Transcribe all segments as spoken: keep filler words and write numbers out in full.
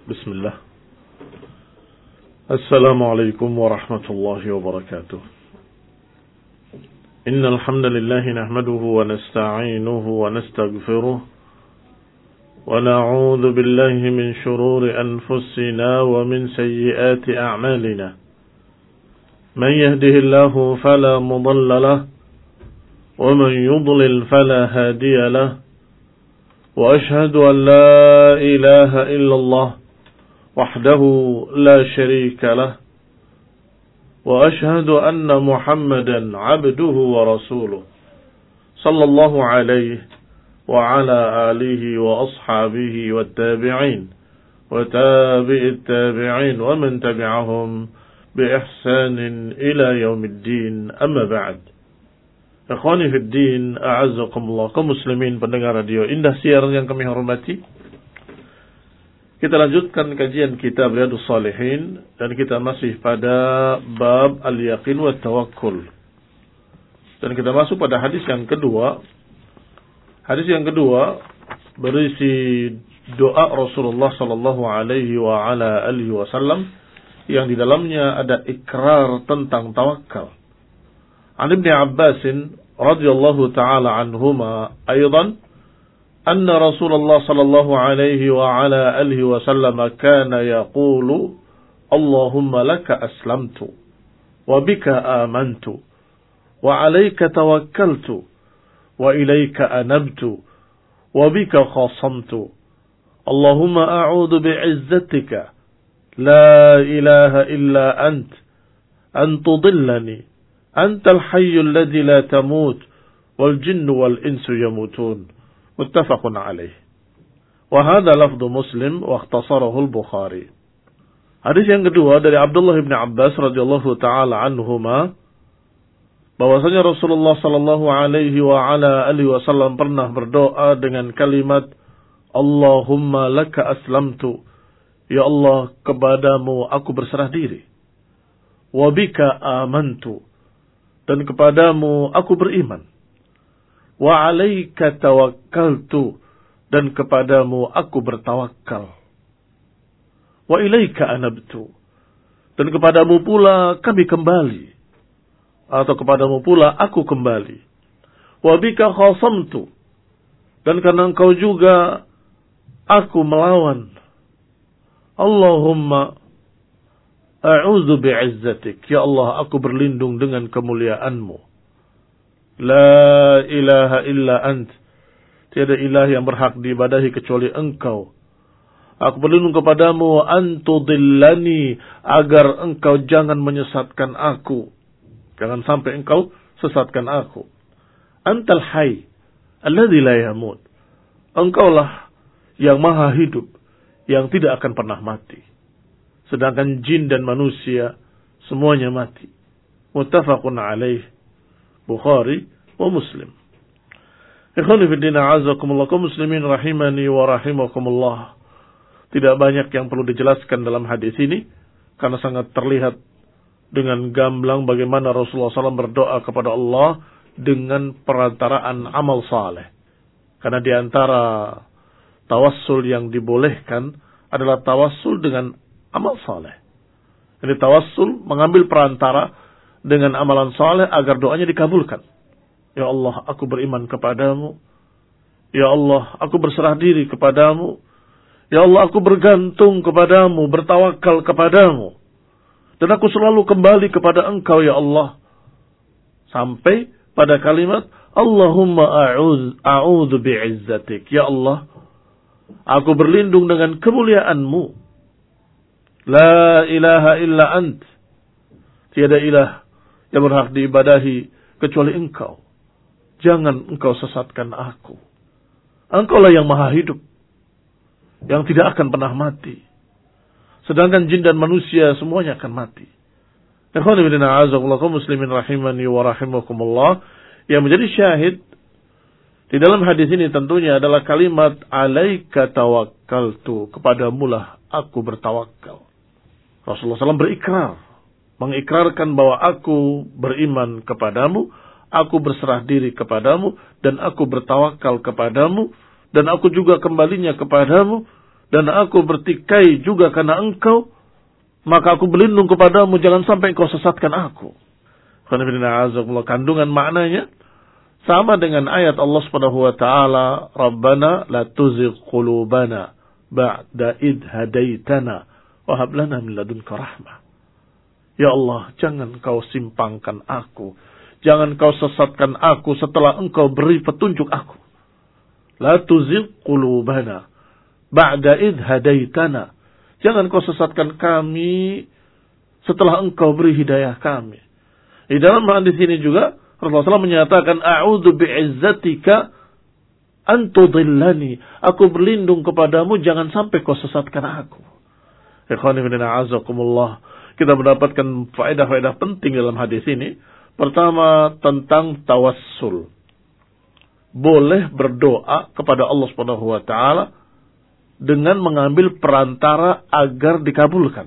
بسم الله. السلام عليكم ورحمة الله وبركاته. إن الحمد لله نحمده ونستعينه ونستغفره ونعوذ بالله من شرور أنفسنا ومن سيئات أعمالنا. من يهده الله فلا مضل له ومن يضلل فلا هادي له. وأشهد أن لا إله إلا الله وحده لا شريك له. وأشهد أن محمدا عبده ورسوله صلى الله عليه وعلى آله وأصحابه والتابعين وتابع التابعين ومن تبعهم بإحسان إلى يوم الدين. أما بعد. Ikhwani fi din, a'azzakumullah, kaum muslimin pendengar radio Indah Siar yang kami hormati. Kita lanjutkan kajian kitab Riyadhus Shalihin dan kita masih pada bab al-yaqin wa tawakkul. Dan kita masuk pada hadis yang kedua. Hadis yang kedua berisi doa Rasulullah sallallahu alaihi wa ala alihi wasallam yang di dalamnya ada ikrar tentang tawakal. عن ابن عباس رضي الله تعالى عنهما أيضا أن رسول الله صلى الله عليه وعلى آله وسلم كان يقول اللهم لك أسلمت وبك آمنت وعليك توكلت وإليك أنبت وبك خاصمت اللهم أعوذ بعزتك لا إله إلا أنت أن تضلني أنت الحي الذي لا تموت والجن والإنس يموتون متفق عليه وهذا لفظ مسلم واختصره البخاري. Hadis yang kedua dari Abdullah bin Abbas radhiyallahu taala anhuma bahwasanya Rasulullah sallallahu alaihi wa ala alihi wasallam pernah berdoa dengan kalimat Allahumma laka aslamtu, ya Allah kepadamu aku berserah diri, wa bika amantu, dan kepadamu aku beriman, wa alaika tawakkaltu, dan kepadamu aku bertawakal, wa ilaika anabtu, dan kepadamu pula kami kembali, atau kepadamu pula aku kembali, wa bika khasamtu, dan karena engkau juga aku melawan. Allahumma a'udzu bi'izzatik, ya Allah aku berlindung dengan kemuliaan-Mu. La ilaha illa ant, tiada ilah yang berhak diibadahi kecuali Engkau. Aku berlindung kepadamu antudillani, agar Engkau jangan menyesatkan aku, jangan sampai Engkau sesatkan aku. Antal hayy alladzi la yamut, Engkaulah yang maha hidup yang tidak akan pernah mati. Sedangkan jin dan manusia semuanya mati. Muttafaqun alaih, Bukhari wa Muslim. Ikhwani fi din, a'azzakumullah, kaum muslimin rahimani wa rahimakumullah. Tidak banyak yang perlu dijelaskan dalam hadis ini karena sangat terlihat dengan gamblang bagaimana Rasulullah shallallahu alaihi wasallam berdoa kepada Allah dengan perantaraan amal saleh. Karena di antara tawassul yang dibolehkan adalah tawassul dengan amal saleh. Jadi tawassul mengambil perantara dengan amalan saleh agar doanya dikabulkan. Ya Allah, aku beriman kepadamu. Ya Allah, aku berserah diri kepadamu. Ya Allah, aku bergantung kepadamu, bertawakal kepadamu. Dan aku selalu kembali kepada Engkau, ya Allah. Sampai pada kalimat Allahumma a'udzu bi'izzatik. Ya Allah, aku berlindung dengan kemuliaan-Mu. La ilaha illa ant, tiada ilah yang berhak diibadahi kecuali Engkau. Jangan Engkau sesatkan aku. Engkaulah yang maha hidup, yang tidak akan pernah mati. Sedangkan jin dan manusia semuanya akan mati. Ikhwan fillah, a'azzakumullah, kaum muslimin rahimani wa rahimakumullah. Yang menjadi syahid di dalam hadis ini tentunya adalah kalimat alaika tawakkaltu, kepadamulah aku bertawakal. Rasulullah shallallahu alaihi wasallam berikrar, mengikrarkan bahwa aku beriman kepadamu, aku berserah diri kepadamu, dan aku bertawakal kepadamu, dan aku juga kembalinya kepadamu, dan aku bertikai juga karena engkau, maka aku berlindung kepadamu, jangan sampai engkau sesatkan aku. Kandungan maknanya sama dengan ayat Allah Subhanahu wa taala, Rabbana la tuzigh qulubana ba'da id hadaitana wa hab lana min ladunka rahmah. Ya Allah, jangan kau simpangkan aku, jangan kau sesatkan aku setelah engkau beri petunjuk aku. La tuzigh qulubana ba'da id hadaitana. Jangan kau sesatkan kami setelah engkau beri hidayah kami. Di dalam hadis ini juga Rasulullah shallallahu alaihi wasallam menyatakan, A'udzu bi'izzatika an tudillani. Aku berlindung kepadamu, jangan sampai kau sesatkan aku. Ikhwani fillah, azakumullah. Kita mendapatkan faedah-faedah penting dalam hadis ini. Pertama, tentang tawassul. Boleh berdoa kepada Allah Subhanahu wa taala dengan mengambil perantara agar dikabulkan.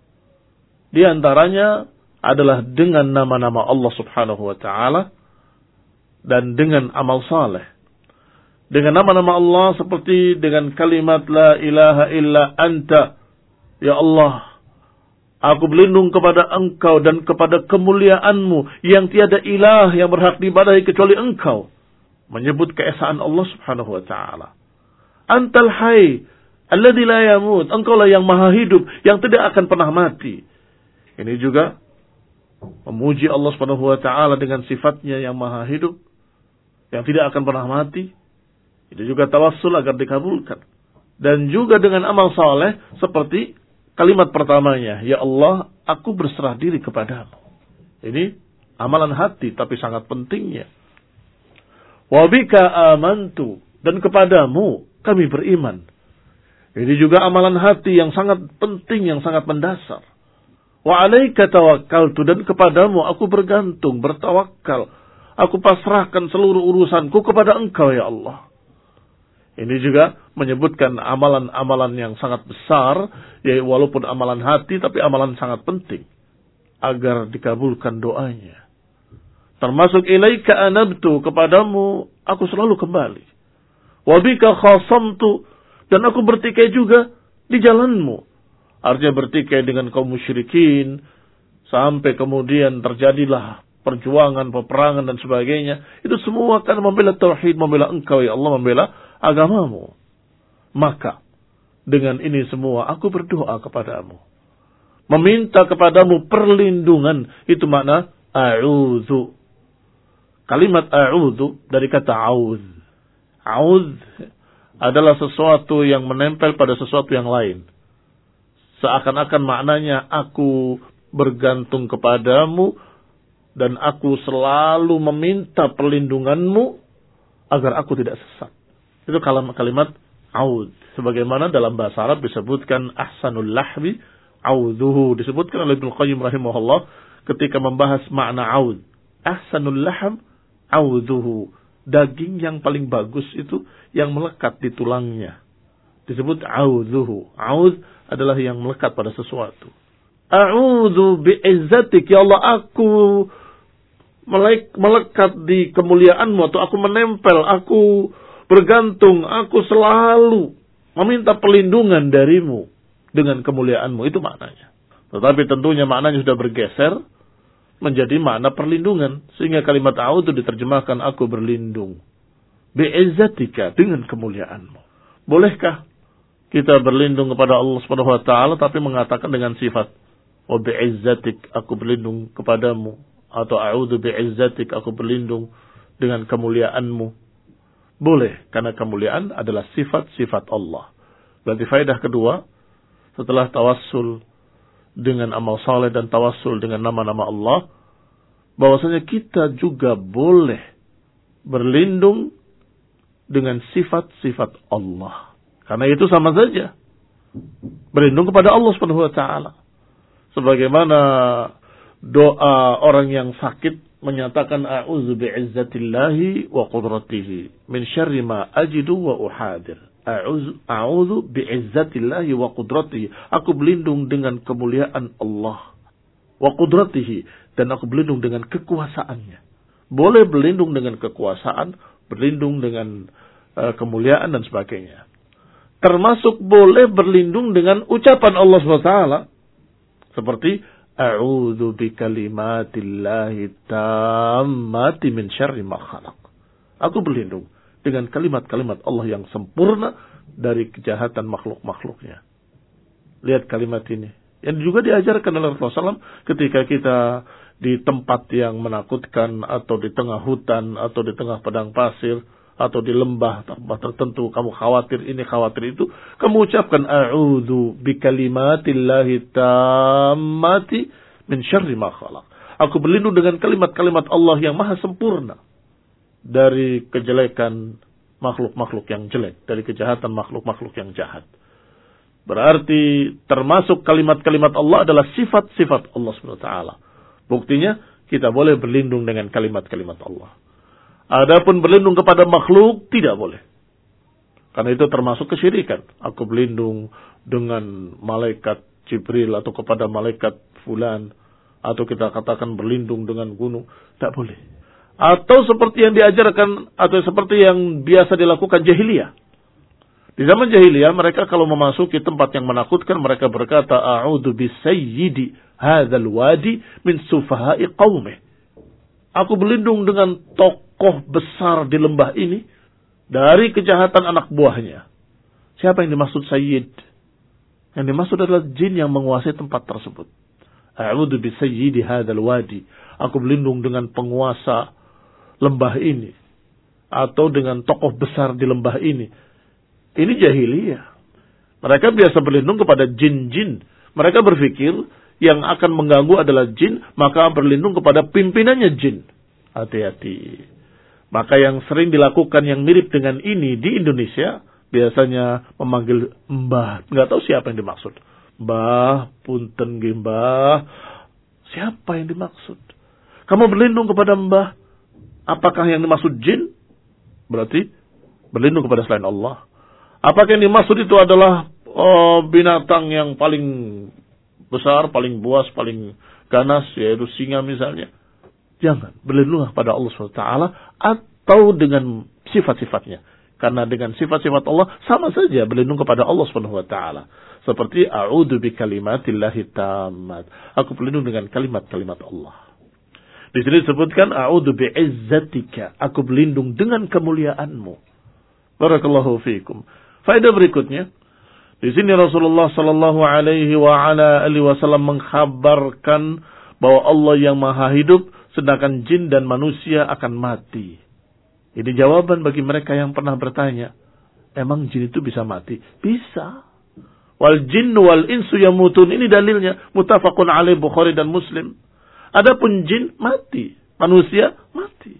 Di antaranya adalah dengan nama-nama Allah Subhanahu wa taala dan dengan amal saleh. Dengan nama-nama Allah seperti dengan kalimat la ilaha illa anta. Ya Allah, aku berlindung kepada engkau dan kepada kemuliaanmu yang tiada ilah yang berhak diibadahi kecuali engkau. Menyebut keesaan Allah Subhanahu wa taala. Antal hayy alladzi la yamut. Engkaulah yang maha hidup yang tidak akan pernah mati. Ini juga memuji Allah Subhanahu wa taala dengan sifatnya yang maha hidup, yang tidak akan pernah mati. Itu juga tawassul agar dikabulkan. Dan juga dengan amal saleh seperti kalimat pertamanya, ya Allah, aku berserah diri kepadamu. Ini amalan hati tapi sangat pentingnya. Wa bika amantu, dan kepadamu kami beriman. Ini juga amalan hati yang sangat penting, yang sangat mendasar. Wa alaika tawakkaltu, dan kepadamu aku bergantung, bertawakal. Aku pasrahkan seluruh urusanku kepada engkau ya Allah. Ini juga menyebutkan amalan-amalan yang sangat besar, yaitu walaupun amalan hati tapi amalan sangat penting agar dikabulkan doanya. Termasuk ilaika anabtu, kepadamu aku selalu kembali. Wa bika khasamtu, dan aku bertikai juga di jalanmu. Artinya bertikai dengan kaum musyrikin, sampai kemudian terjadilah perjuangan, peperangan dan sebagainya. Itu semua karena membela tauhid, membela engkau ya Allah, membela agamamu. Maka dengan ini semua aku berdoa kepadamu, meminta kepadamu perlindungan. Itu makna a'udzu. Kalimat a'udzu dari kata auz. Auz adalah sesuatu yang menempel pada sesuatu yang lain. Seakan-akan maknanya aku bergantung kepadamu dan aku selalu meminta perlindunganmu agar aku tidak sesat. Itu kalimat kalimat aud. Sebagaimana dalam bahasa Arab disebutkan ahsanul lahmi audzuhu. Disebutkan oleh Ibnu Qayyim rahimahullah ketika membahas makna aud. Ahsanul lahm audzuhu. Daging yang paling bagus itu yang melekat di tulangnya. Disebut audzuhu. Aud adalah yang melekat pada sesuatu. A'udzu bi'izzatik, ya Allah, aku melekat di kemuliaanmu, atau aku menempel, aku bergantung, aku selalu meminta perlindungan darimu dengan kemuliaanmu. Itu maknanya. Tetapi tentunya maknanya sudah bergeser menjadi makna perlindungan, sehingga kalimat a'udzu diterjemahkan aku berlindung bi'izzatika, dengan kemuliaanmu. Bolehkah kita berlindung kepada Allah Subhanahu wa taala tapi mengatakan dengan sifat wa bi'izzatik, aku berlindung kepadamu, atau a'udzu bi'izzatik, aku berlindung dengan kemuliaanmu? Boleh, karena kemuliaan adalah sifat-sifat Allah. Berarti faedah kedua, setelah tawassul dengan amal saleh dan tawassul dengan nama-nama Allah, bahwasanya kita juga boleh berlindung dengan sifat-sifat Allah. Karena itu sama saja berlindung kepada Allah Subhanahu wa taala. Sebagaimana doa orang yang sakit menyatakan a'udzu bi'izzatillahi wa qudratihi min syarri ma ajidu wa uhadir. A'udzu a'udzu bi'izzatillahi wa qudratihi. Aku berlindung dengan kemuliaan Allah wa qudratihi, dan aku berlindung dengan kekuasaannya. Boleh berlindung dengan kekuasaan, berlindung dengan uh, kemuliaan dan sebagainya. termasuk boleh berlindung dengan ucapan Allah subhanahu wa taala. Seperti a'udzu bikalimatillahi tammati min syarri ma khalaq. Aku berlindung dengan kalimat-kalimat Allah yang sempurna dari kejahatan makhluk-makhluknya. Lihat kalimat ini. Yang juga diajarkan oleh Rasulullah shallallahu alaihi wasallam ketika kita di tempat yang menakutkan, atau di tengah hutan, atau di tengah padang pasir, atau di lembah tempat tertentu, kamu khawatir ini, khawatir itu, kamu ucapkan a'udzu bikalimatillahi tammati min syarri ma khalaq. Aku berlindung dengan kalimat-kalimat Allah yang maha sempurna dari kejelekan makhluk-makhluk yang jelek, dari kejahatan makhluk-makhluk yang jahat. Berarti termasuk kalimat-kalimat Allah adalah sifat-sifat Allah subhanahu wa taala. Buktinya kita boleh berlindung dengan kalimat-kalimat Allah. Adapun berlindung kepada makhluk tidak boleh. Karena itu termasuk kesyirikan. Aku berlindung dengan malaikat Jibril atau kepada malaikat fulan, atau kita katakan berlindung dengan gunung, tak boleh. Atau seperti yang diajarkan, atau seperti yang biasa dilakukan jahiliyah. Di zaman jahiliyah mereka kalau memasuki tempat yang menakutkan, mereka berkata a'udzu bisayyidi hadzal wadi min sufaha'i qaumih. Aku berlindung dengan tokoh besar di lembah ini dari kejahatan anak buahnya. Siapa yang dimaksud sayyid? Yang dimaksud adalah jin yang menguasai tempat tersebut. A'udzu bisayyidi hadzal wadi. Aku berlindung dengan penguasa lembah ini, atau dengan tokoh besar di lembah ini. Ini jahiliyah. Mereka biasa berlindung kepada jin-jin. Mereka berpikir yang akan mengganggu adalah jin, maka berlindung kepada pimpinannya jin. Hati-hati. Maka yang sering dilakukan yang mirip dengan ini di Indonesia, biasanya memanggil mbah. Nggak tahu siapa yang dimaksud. Mbah, punten nggih mbah. Siapa yang dimaksud? Kamu berlindung kepada mbah. Apakah yang dimaksud jin? Berarti berlindung kepada selain Allah. Apakah yang dimaksud itu adalah oh, binatang yang paling besar, paling buas, paling ganas, yaitu singa misalnya? Jangan. Berlindunglah pada Allah subhanahu wa taala atau dengan sifat-sifatnya. Karena dengan sifat-sifat Allah sama saja berlindung kepada Allah subhanahu wa taala. Seperti a'udzu bikalimatillahi tammat. Aku berlindung dengan kalimat-kalimat Allah. Di sini disebutkan a'udzu bi'izzatika. Aku berlindung dengan kemuliaanmu. Barakallahu fiikum. Faedah berikutnya, di sini Rasulullah sallallahu alaihi wa ala alihi wasallam mengkhabarkan bahwa Allah yang maha hidup, sedangkan jin dan manusia akan mati. Ini jawaban bagi mereka yang pernah bertanya, emang jin itu bisa mati? Bisa. Wal jinnu wal insu yamutun, ini dalilnya, muttafaqun alaih Bukhari dan Muslim. Adapun jin mati, manusia mati.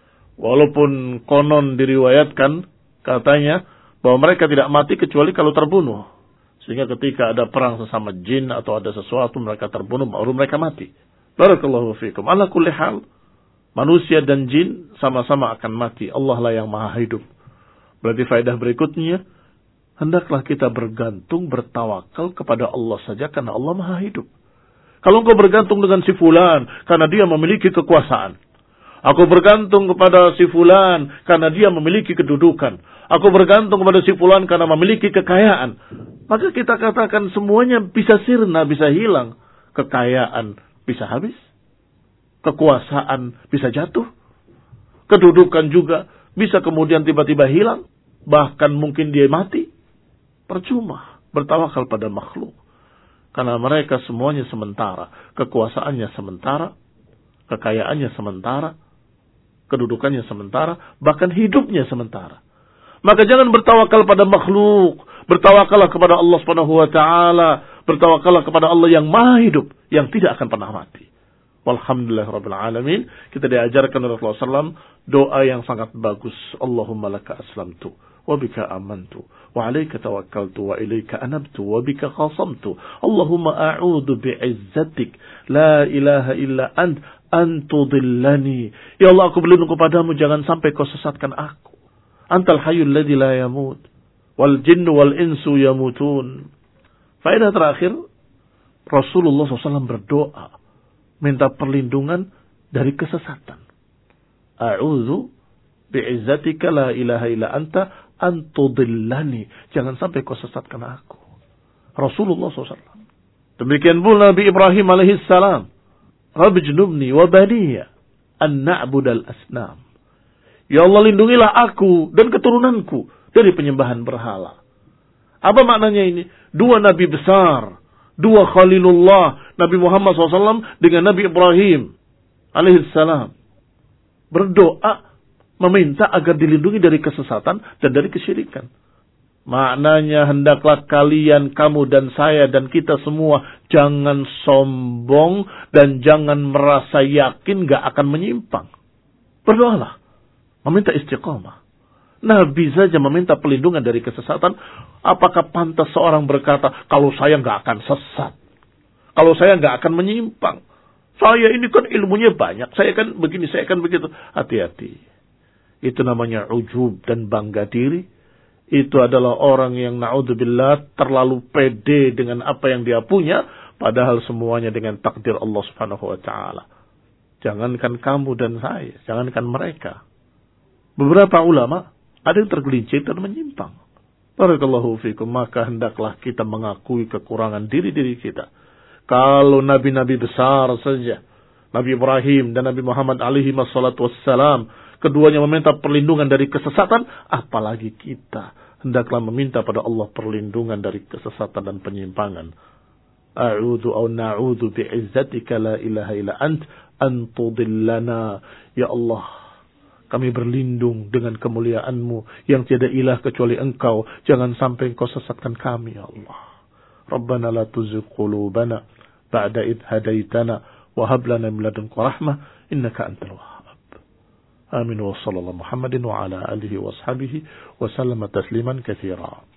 Walaupun konon diriwayatkan katanya bahwa mereka tidak mati kecuali kalau terbunuh. Sehingga ketika ada perang sesama jin atau ada sesuatu mereka terbunuh, baru mereka mati. Barakallahu fiikum. Ala kulli hal, manusia dan jin sama-sama akan mati. Allah lah yang maha hidup. Berarti faedah berikutnya, hendaklah kita bergantung, bertawakal kepada Allah saja karena Allah maha hidup. Kalau engkau bergantung dengan si fulan karena dia memiliki kekuasaan, aku bergantung kepada si fulan karena dia memiliki kedudukan, aku bergantung kepada si fulan karena memiliki kekayaan, maka kita katakan semuanya bisa sirna, bisa hilang. Kekayaan bisa habis, kekuasaan bisa jatuh, kedudukan juga bisa kemudian tiba-tiba hilang, bahkan mungkin dia mati. Percuma bertawakal pada makhluk, karena mereka semuanya sementara, kekuasaannya sementara, kekayaannya sementara, kedudukannya sementara, bahkan hidupnya sementara. Maka jangan bertawakal pada makhluk, bertawakallah kepada Allah Subhanahu wa taala, bertawakallah kepada Allah yang maha hidup, yang tidak akan pernah mati. Walhamdulillahirabbil alamin. Kita diajarkan oleh Rasulullah sallallahu alaihi wasallam doa yang sangat bagus. Allahumma laka aslamtu wa bika amantu wa 'alaika tawakkaltu wa ilaika anabtu wa bika khasamtu. Allahumma a'udzu bi'izzatik la ilaha illa ant an tudillani. Ya Allah, aku berlindung kepadamu, jangan sampai kau sesatkan aku. Antal hayyul ladzi la yamut wal jinnu wal insu yamutun. Faedah terakhir, Rasulullah sallallahu alaihi wasallam berdoa minta perlindungan dari kesesatan. A'udzu bi'izzatika la ilaha illa anta antudillani. Jangan sampai kau sesatkan aku. Rasulullah shallallahu alaihi wasallam. Demikian pula Nabi Ibrahim alaihissalam. Rabbi junubni wa baniya an na'budal asnam. Ya Allah, lindungilah aku dan keturunanku dari penyembahan berhala. Apa maknanya ini? Dua nabi besar, dua khalilullah, Nabi Muhammad shallallahu alaihi wasallam dengan Nabi Ibrahim alaihissalam, berdoa meminta agar dilindungi dari kesesatan dan dari kesyirikan. Maknanya hendaklah kalian, kamu dan saya dan kita semua jangan sombong dan jangan merasa yakin gak akan menyimpang. Berdoalah, meminta istiqamah. Nabi saja meminta perlindungan dari kesesatan. Apakah pantas seorang berkata, kalau saya gak akan sesat, kalau saya gak akan menyimpang, saya ini kan ilmunya banyak, saya kan begini, saya kan begitu. Hati-hati. Itu namanya ujub dan bangga diri. Itu adalah orang yang na'udzubillah terlalu pede dengan apa yang dia punya, padahal semuanya dengan takdir Allah Subhanahu wa taala. Jangankan kamu dan saya, jangankan mereka. Beberapa ulama ada yang tergelincir dan menyimpang. Barakallahu fikum, maka hendaklah kita mengakui kekurangan diri-diri kita. Kalau nabi-nabi besar saja, Nabi Ibrahim dan Nabi Muhammad alaihi wassalatu wassalam, keduanya meminta perlindungan dari kesesatan, apalagi kita hendaklah meminta pada Allah perlindungan dari kesesatan dan penyimpangan. A'udzu au na'udzu bi'izzatika la ilaha illa ant an tudillana. Ya Allah, kami berlindung dengan kemuliaan-Mu yang tiada ilah kecuali Engkau. Jangan sampai Engkau sesatkan kami, ya Allah. Rabbana la tuzigh qulubana ba'da idh hadaitana wa hab lana min ladunka rahmah innaka antal wahhab. آمين وصلى الله محمد وعلى آله وأصحابه وسلم تسليما كثيرا.